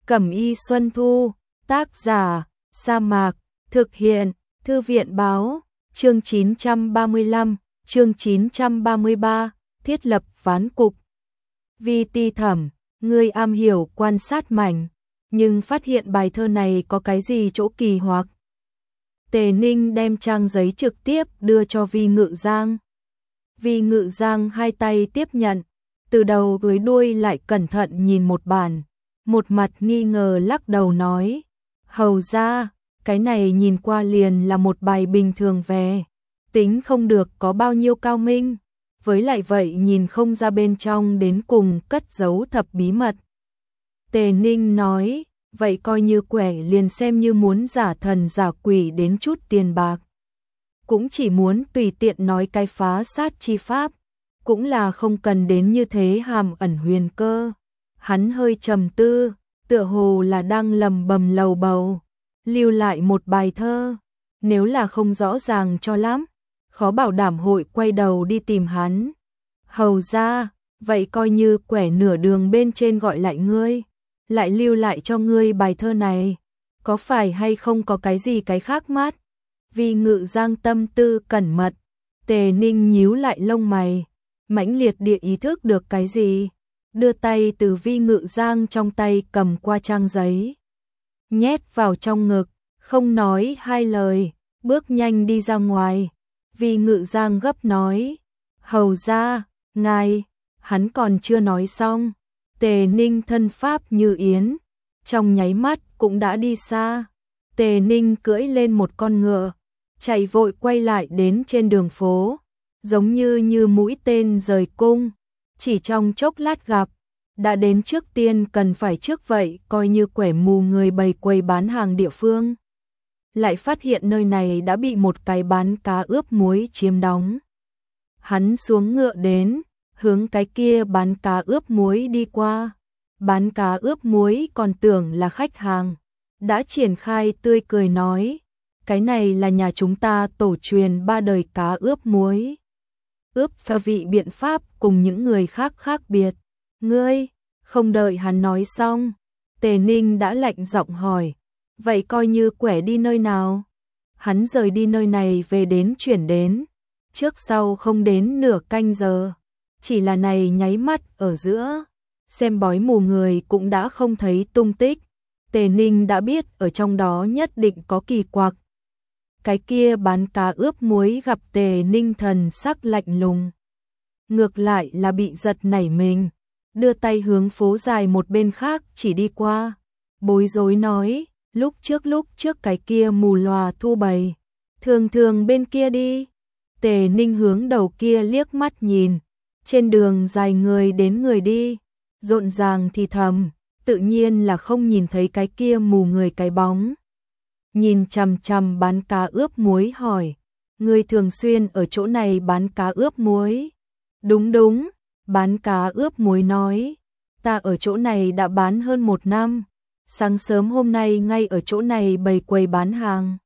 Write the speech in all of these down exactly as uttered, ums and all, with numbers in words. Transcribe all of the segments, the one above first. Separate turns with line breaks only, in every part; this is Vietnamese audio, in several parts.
Cẩm y Xuân Thu, tác giả, Sa Mạc, thực hiện, Thư viện báo, chương chín trăm ba mươi lăm, chương chín trăm ba mươi ba, thiết lập ván cục. Vi Ti Thẩm, ngươi am hiểu quan sát mảnh, nhưng phát hiện bài thơ này có cái gì chỗ kỳ hoặc. Tề Ninh đem trang giấy trực tiếp đưa cho Vi Ngự Giang. Vi Ngự Giang hai tay tiếp nhận, từ đầu tới đuôi lại cẩn thận nhìn một bản, một mặt nghi ngờ lắc đầu nói, hầu ra, cái này nhìn qua liền là một bài bình thường về, tính không được có bao nhiêu cao minh, với lại vậy nhìn không ra bên trong đến cùng cất giấu thập bí mật. Tề Ninh nói, vậy coi như quẻ liền xem như muốn giả thần giả quỷ đến chút tiền bạc. Cũng chỉ muốn tùy tiện nói cái phá sát chi pháp, cũng là không cần đến như thế hàm ẩn huyền cơ. Hắn hơi trầm tư, tựa hồ là đang lầm bầm lầu bầu, lưu lại một bài thơ, nếu là không rõ ràng cho lắm, khó bảo đảm hội quay đầu đi tìm hắn. Hầu ra, vậy coi như quẻ nửa đường bên trên gọi lại ngươi, lại lưu lại cho ngươi bài thơ này, có phải hay không có cái gì cái khác mát? Vi Ngự Giang tâm tư cẩn mật, Tề Ninh nhíu lại lông mày, mãnh liệt địa ý thức được cái gì, đưa tay từ Vi Ngự Giang trong tay cầm qua trang giấy, nhét vào trong ngực, không nói hai lời, bước nhanh đi ra ngoài. Vi Ngự Giang gấp nói, hầu ra, ngài, hắn còn chưa nói xong, Tề Ninh thân pháp như yến, trong nháy mắt cũng đã đi xa. Tề Ninh cưỡi lên một con ngựa, chạy vội quay lại đến trên đường phố, giống như như mũi tên rời cung, chỉ trong chốc lát gặp, đã đến trước tiên cần phải trước vậy coi như quẻ mù người bày quầy bán hàng địa phương. Lại phát hiện nơi này đã bị một cái bán cá ướp muối chiếm đóng. Hắn xuống ngựa đến, hướng cái kia bán cá ướp muối đi qua. Bán cá ướp muối còn tưởng là khách hàng, đã triển khai tươi cười nói, cái này là nhà chúng ta tổ truyền ba đời cá ướp muối. Ướp pha vị biện pháp cùng những người khác khác biệt. Ngươi, không đợi hắn nói xong, Tề Ninh đã lạnh giọng hỏi, vậy coi như quẻ đi nơi nào? Hắn rời đi nơi này về đến chuyển đến, trước sau không đến nửa canh giờ, chỉ là này nháy mắt ở giữa, xem bói mù người cũng đã không thấy tung tích. Tề Ninh đã biết ở trong đó nhất định có kỳ quặc. Cái kia bán cá ướp muối gặp Tề Ninh thần sắc lạnh lùng, ngược lại là bị giật nảy mình, đưa tay hướng phố dài một bên khác chỉ đi qua, bối rối nói, lúc trước lúc trước cái kia mù lòa thu bày, thường thường bên kia đi. Tề Ninh hướng đầu kia liếc mắt nhìn, trên đường dài người đến người đi, rộn ràng thì thầm, tự nhiên là không nhìn thấy cái kia mù người cái bóng. Nhìn chằm chằm bán cá ướp muối hỏi, ngươi thường xuyên ở chỗ này bán cá ướp muối? Đúng đúng, bán cá ướp muối nói, ta ở chỗ này đã bán hơn một năm, sáng sớm hôm nay ngay ở chỗ này bày quầy bán hàng.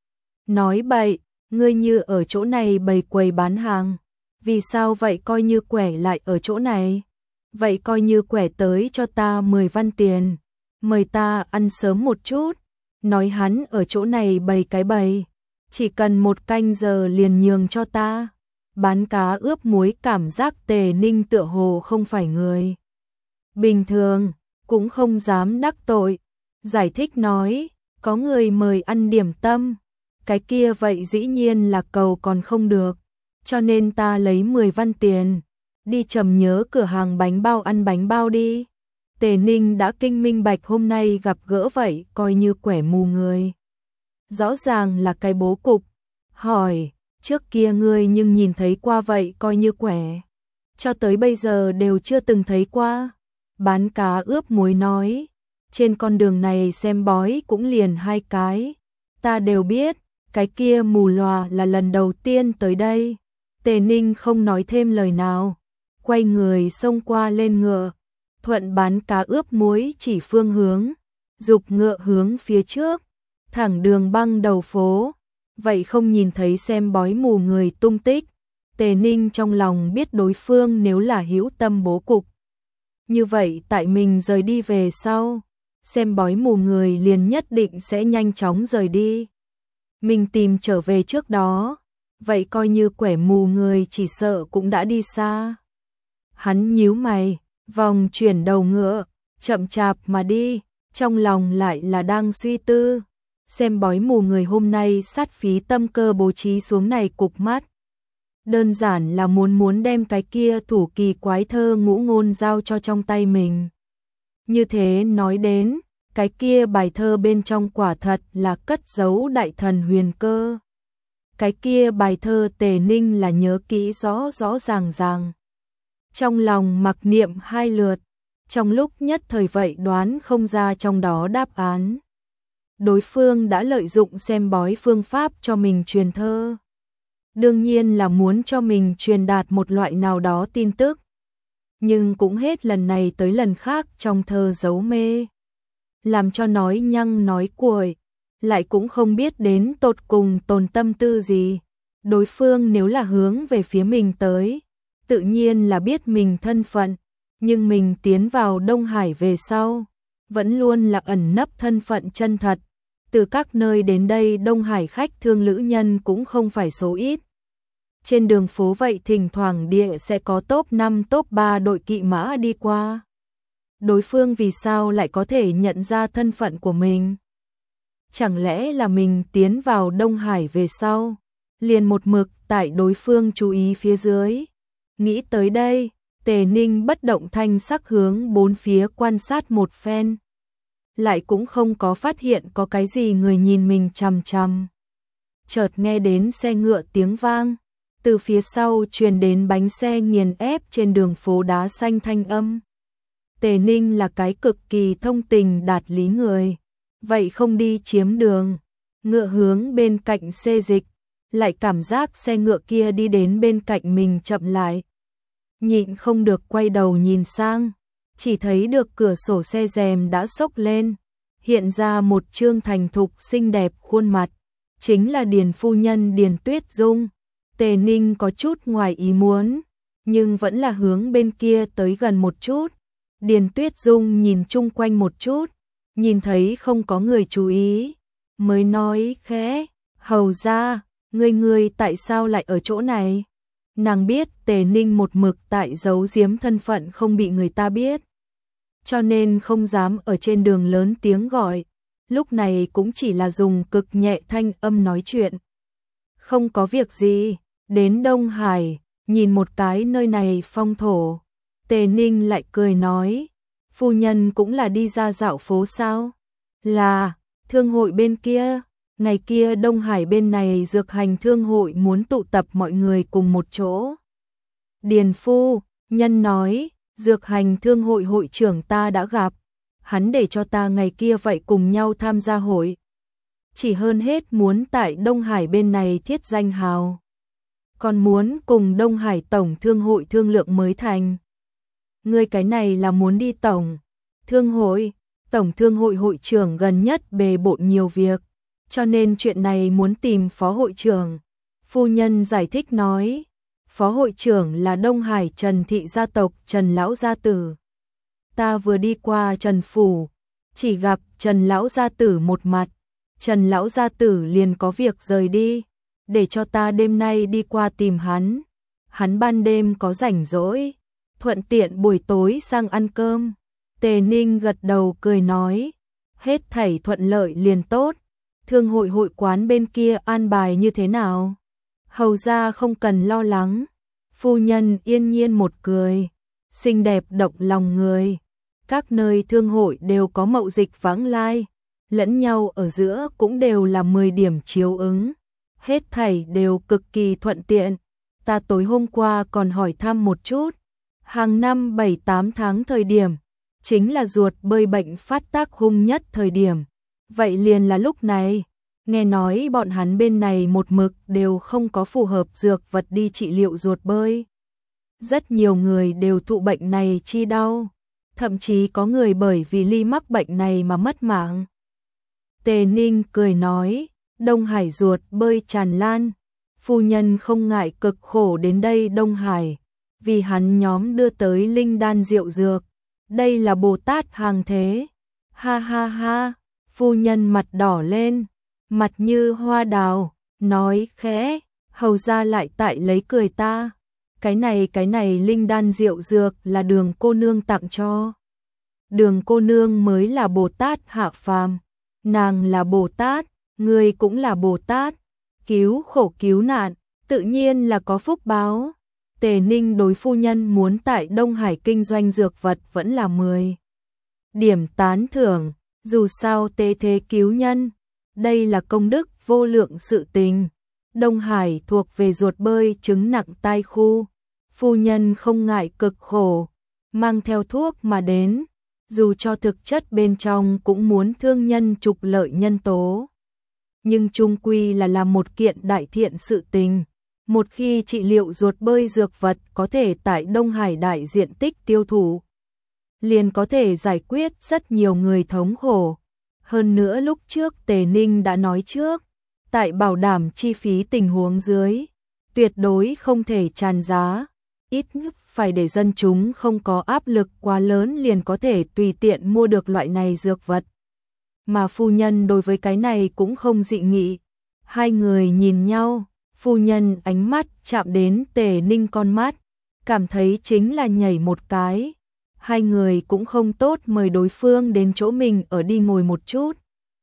Nói bậy, ngươi như ở chỗ này bày quầy bán hàng, vì sao vậy coi như quẻ lại ở chỗ này? Vậy coi như quẻ tới cho ta mười văn tiền, mời ta ăn sớm một chút. Nói hắn ở chỗ này bày cái bày, chỉ cần một canh giờ liền nhường cho ta. Bán cá ướp muối cảm giác Tề Ninh tựa hồ không phải người bình thường, cũng không dám đắc tội, giải thích nói, có người mời ăn điểm tâm, cái kia vậy dĩ nhiên là cầu còn không được, cho nên ta lấy mười văn tiền, đi trầm nhớ cửa hàng bánh bao ăn bánh bao đi. Tề Ninh đã kinh minh bạch hôm nay gặp gỡ vậy coi như quẻ mù người, rõ ràng là cái bố cục. Hỏi, trước kia ngươi nhưng nhìn thấy qua vậy coi như quẻ, cho tới bây giờ đều chưa từng thấy qua. Bán cá ướp muối nói, trên con đường này xem bói cũng liền hai cái, ta đều biết, cái kia mù lòa là lần đầu tiên tới đây. Tề Ninh không nói thêm lời nào, quay người xông qua lên ngựa, thuận bán cá ướp muối chỉ phương hướng, dục ngựa hướng phía trước, thẳng đường băng đầu phố, vậy không nhìn thấy xem bói mù người tung tích. Tề Ninh trong lòng biết đối phương nếu là hữu tâm bố cục, như vậy tại mình rời đi về sau, xem bói mù người liền nhất định sẽ nhanh chóng rời đi. Mình tìm trở về trước đó, vậy coi như quẻ mù người chỉ sợ cũng đã đi xa. Hắn nhíu mày, vòng chuyển đầu ngựa, chậm chạp mà đi, trong lòng lại là đang suy tư. Xem bói mù người hôm nay sát phí tâm cơ bố trí xuống này cục mắt. Đơn giản là muốn muốn đem cái kia thủ kỳ quái thơ ngũ ngôn giao cho trong tay mình. Như thế nói đến, cái kia bài thơ bên trong quả thật là cất giấu đại thần huyền cơ. Cái kia bài thơ Tề Ninh là nhớ kỹ rõ rõ ràng ràng. Trong lòng mặc niệm hai lượt, trong lúc nhất thời vậy đoán không ra trong đó đáp án. Đối phương đã lợi dụng xem bói phương pháp cho mình truyền thơ. Đương nhiên là muốn cho mình truyền đạt một loại nào đó tin tức. Nhưng cũng hết lần này tới lần khác trong thơ giấu mê. Làm cho nói nhăng nói cuội, lại cũng không biết đến tột cùng tồn tâm tư gì. Đối phương nếu là hướng về phía mình tới, tự nhiên là biết mình thân phận, nhưng mình tiến vào Đông Hải về sau, vẫn luôn là ẩn nấp thân phận chân thật. Từ các nơi đến đây Đông Hải khách thương lữ nhân cũng không phải số ít. Trên đường phố vậy thỉnh thoảng địa sẽ có top năm top ba đội kỵ mã đi qua. Đối phương vì sao lại có thể nhận ra thân phận của mình? Chẳng lẽ là mình tiến vào Đông Hải về sau, liền một mực tại đối phương chú ý phía dưới. Nghĩ tới đây, Tề Ninh bất động thanh sắc hướng bốn phía quan sát một phen. Lại cũng không có phát hiện có cái gì người nhìn mình chằm chằm. Chợt nghe đến xe ngựa tiếng vang, từ phía sau truyền đến bánh xe nghiền ép trên đường phố đá xanh thanh âm. Tề Ninh là cái cực kỳ thông tình đạt lý người, vậy không đi chiếm đường, ngựa hướng bên cạnh xê dịch, lại cảm giác xe ngựa kia đi đến bên cạnh mình chậm lại. Nhịn không được quay đầu nhìn sang, chỉ thấy được cửa sổ xe rèm đã xốc lên, hiện ra một trương thành thục xinh đẹp khuôn mặt, chính là Điền phu nhân Điền Tuyết Dung. Tề Ninh có chút ngoài ý muốn, nhưng vẫn là hướng bên kia tới gần một chút. Điền Tuyết Dung nhìn chung quanh một chút, nhìn thấy không có người chú ý, mới nói khẽ, hầu ra, ngươi ngươi tại sao lại ở chỗ này? Nàng biết Tề Ninh một mực tại giấu giếm thân phận không bị người ta biết, cho nên không dám ở trên đường lớn tiếng gọi, lúc này cũng chỉ là dùng cực nhẹ thanh âm nói chuyện. Không có việc gì, đến Đông Hải, nhìn một cái nơi này phong thổ. Tề Ninh lại cười nói, phu nhân cũng là đi ra dạo phố sao? Là, thương hội bên kia, ngày kia Đông Hải bên này dược hành thương hội muốn tụ tập mọi người cùng một chỗ. Điền phu nhân nói, dược hành thương hội hội trưởng ta đã gặp, hắn để cho ta ngày kia vậy cùng nhau tham gia hội. Chỉ hơn hết muốn tại Đông Hải bên này thiết danh hào, còn muốn cùng Đông Hải tổng thương hội thương lượng mới thành. Ngươi cái này là muốn đi tổng thương hội, tổng thương hội hội trưởng gần nhất bề bộn nhiều việc, cho nên chuyện này muốn tìm phó hội trưởng. Phu nhân giải thích nói, phó hội trưởng là Đông Hải Trần thị gia tộc Trần lão gia tử. Ta vừa đi qua Trần phủ, chỉ gặp Trần lão gia tử một mặt, Trần lão gia tử liền có việc rời đi, để cho ta đêm nay đi qua tìm hắn. Hắn ban đêm có rảnh rỗi, thuận tiện buổi tối sang ăn cơm. Tề Ninh gật đầu cười nói, hết thảy thuận lợi liền tốt. Thương hội hội quán bên kia an bài như thế nào? Hầu ra không cần lo lắng. Phu nhân yên nhiên một cười, xinh đẹp động lòng người. Các nơi thương hội đều có mậu dịch vãng lai, lẫn nhau ở giữa cũng đều là mười điểm chiếu ứng. Hết thảy đều cực kỳ thuận tiện. Ta tối hôm qua còn hỏi thăm một chút, hàng năm bảy tám tháng thời điểm, chính là ruột bơi bệnh phát tác hung nhất thời điểm. Vậy liền là lúc này, nghe nói bọn hắn bên này một mực đều không có phù hợp dược vật đi trị liệu ruột bơi. Rất nhiều người đều thụ bệnh này chi đau, thậm chí có người bởi vì ly mắc bệnh này mà mất mạng. Tề Ninh cười nói, Đông Hải ruột bơi tràn lan, phu nhân không ngại cực khổ đến đây Đông Hải, vì hắn nhóm đưa tới linh đan rượu dược, đây là Bồ Tát hàng thế. Ha ha ha, phu nhân mặt đỏ lên, mặt như hoa đào, nói khẽ, hầu ra lại tại lấy cười ta. Cái này cái này linh đan rượu dược là Đường cô nương tặng cho. Đường cô nương mới là Bồ Tát hạ phàm, nàng là Bồ Tát, ngươi cũng là Bồ Tát, cứu khổ cứu nạn, tự nhiên là có phúc báo. Tề Ninh đối phu nhân muốn tại Đông Hải kinh doanh dược vật vẫn là mười điểm tán thưởng, dù sao tế thế cứu nhân, đây là công đức vô lượng sự tình. Đông Hải thuộc về ruột bơi trứng nặng tai khu, phu nhân không ngại cực khổ, mang theo thuốc mà đến, dù cho thực chất bên trong cũng muốn thương nhân trục lợi nhân tố. Nhưng chung quy là làm một kiện đại thiện sự tình. Một khi trị liệu ruột bơi dược vật có thể tại Đông Hải đại diện tích tiêu thụ, liền có thể giải quyết rất nhiều người thống khổ. Hơn nữa lúc trước Tề Ninh đã nói trước, tại bảo đảm chi phí tình huống dưới, tuyệt đối không thể tràn giá, ít nhất phải để dân chúng không có áp lực quá lớn liền có thể tùy tiện mua được loại này dược vật. Mà phu nhân đối với cái này cũng không dị nghị. Hai người nhìn nhau, phu nhân ánh mắt chạm đến Tề Ninh con mắt, cảm thấy chính là nhảy một cái. Hai người cũng không tốt mời đối phương đến chỗ mình ở đi ngồi một chút.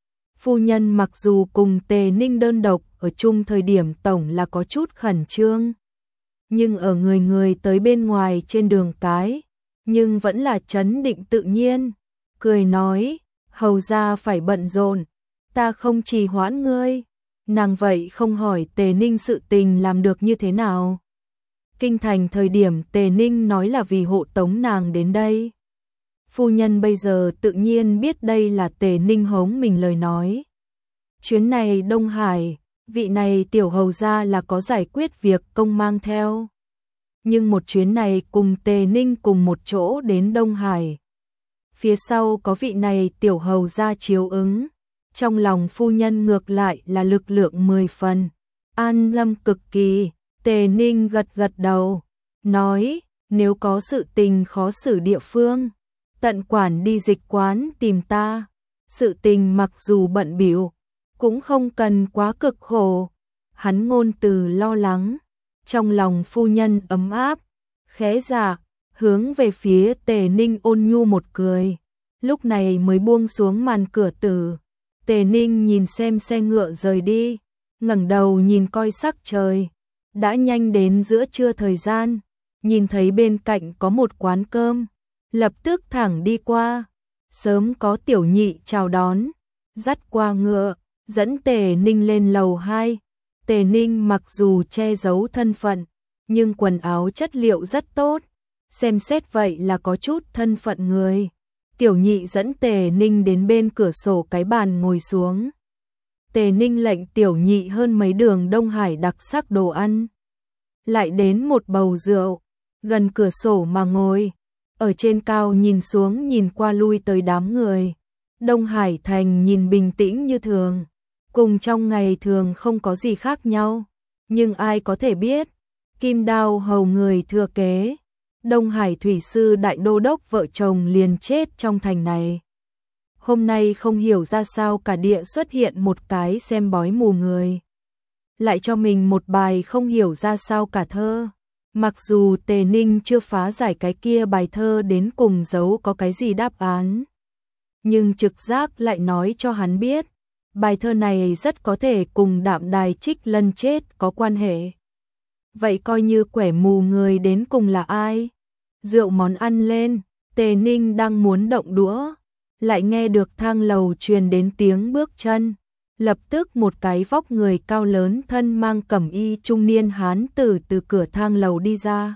Phu nhân mặc dù cùng Tề Ninh đơn độc ở chung thời điểm tổng là có chút khẩn trương, nhưng ở người người tới bên ngoài trên đường cái, nhưng vẫn là trấn định tự nhiên, cười nói, hầu ra phải bận rộn, ta không trì hoãn ngươi. Nàng vậy không hỏi Tề Ninh sự tình làm được như thế nào. Kinh thành thời điểm Tề Ninh nói là vì hộ tống nàng đến đây. Phu nhân bây giờ tự nhiên biết đây là Tề Ninh hống mình lời nói. Chuyến này Đông Hải, vị này tiểu hầu gia là có giải quyết việc công mang theo. Nhưng một chuyến này cùng Tề Ninh cùng một chỗ đến Đông Hải. Phía sau có vị này tiểu hầu gia chiếu ứng. Trong lòng phu nhân ngược lại là lực lượng mười phần. An lâm cực kỳ, Tề Ninh gật gật đầu. Nói, nếu có sự tình khó xử địa phương, tận quản đi dịch quán tìm ta. Sự tình mặc dù bận bịu cũng không cần quá cực khổ. Hắn ngôn từ lo lắng, trong lòng phu nhân ấm áp, khẽ dạ, hướng về phía Tề Ninh ôn nhu một cười. Lúc này mới buông xuống màn cửa tử. Tề Ninh nhìn xem xe ngựa rời đi, ngẩng đầu nhìn coi sắc trời. Đã nhanh đến giữa trưa thời gian, nhìn thấy bên cạnh có một quán cơm, lập tức thẳng đi qua. Sớm có tiểu nhị chào đón, dắt qua ngựa, dẫn Tề Ninh lên lầu hai. Tề Ninh mặc dù che giấu thân phận, nhưng quần áo chất liệu rất tốt, xem xét vậy là có chút thân phận người. Tiểu nhị dẫn Tề Ninh đến bên cửa sổ cái bàn ngồi xuống. Tề Ninh lệnh tiểu nhị hơn mấy đường Đông Hải đặc sắc đồ ăn. Lại đến một bầu rượu, gần cửa sổ mà ngồi. Ở trên cao nhìn xuống nhìn qua lui tới đám người. Đông Hải thành nhìn bình tĩnh như thường, cùng trong ngày thường không có gì khác nhau. Nhưng ai có thể biết, Kim Đao hầu người thừa kế, Đông Hải thủy sư đại đô đốc vợ chồng liền chết trong thành này. Hôm nay không hiểu ra sao cả địa xuất hiện một cái xem bói mù người. Lại cho mình một bài không hiểu ra sao cả thơ. Mặc dù Tề Ninh chưa phá giải cái kia bài thơ đến cùng giấu có cái gì đáp án, nhưng trực giác lại nói cho hắn biết, bài thơ này rất có thể cùng Đạm Đài Trích Lân chết có quan hệ. Vậy coi như quẻ mù người đến cùng là ai? Rượu món ăn lên, Tề Ninh đang muốn động đũa, lại nghe được thang lầu truyền đến tiếng bước chân. Lập tức một cái vóc người cao lớn thân mang cẩm y trung niên hán tử từ cửa thang lầu đi ra.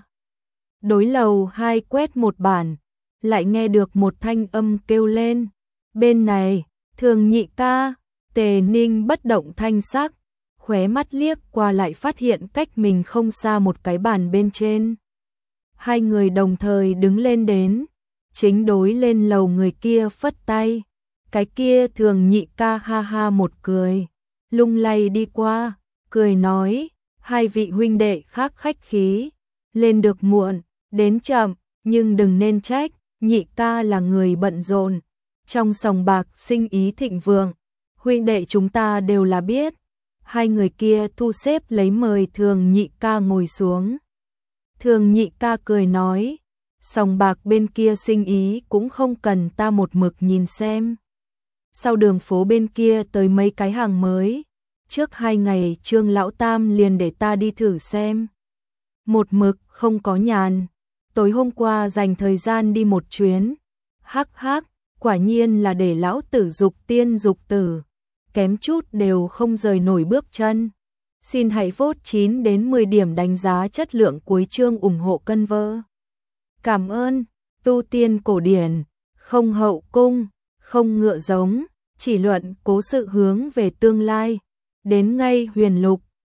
Đối lầu hai quét một bản, lại nghe được một thanh âm kêu lên. Bên này, Thường nhị ca. Tề Ninh bất động thanh sắc, khóe mắt liếc qua lại phát hiện cách mình không xa một cái bàn bên trên. Hai người đồng thời đứng lên đến, chính đối lên lầu người kia phất tay. Cái kia Thường nhị ca ha ha một cười, lung lay đi qua, cười nói, hai vị huynh đệ khác khách khí, lên được muộn, đến chậm, nhưng đừng nên trách, nhị ca là người bận rộn, Trong sòng bạc sinh ý thịnh vượng, huynh đệ chúng ta đều là biết. Hai người kia thu xếp lấy mời Thường Nhị ca ngồi xuống. Thường Nhị ca cười nói, sòng bạc bên kia sinh ý cũng không cần ta một mực nhìn xem. Sau đường phố bên kia tới mấy cái hàng mới, trước hai ngày Trương Lão Tam liền để ta đi thử xem. Một mực không có nhàn, tối hôm qua dành thời gian đi một chuyến. Hắc hắc, quả nhiên là để lão tử dục tiên dục tử, kém chút đều không rời nổi bước chân. Xin hãy vote chín đến mười điểm đánh giá chất lượng cuối chương ủng hộ cân vơ. Cảm ơn. Tu tiên cổ điển, không hậu cung, không ngựa giống, chỉ luận cố sự hướng về tương lai. Đến ngay huyền lục,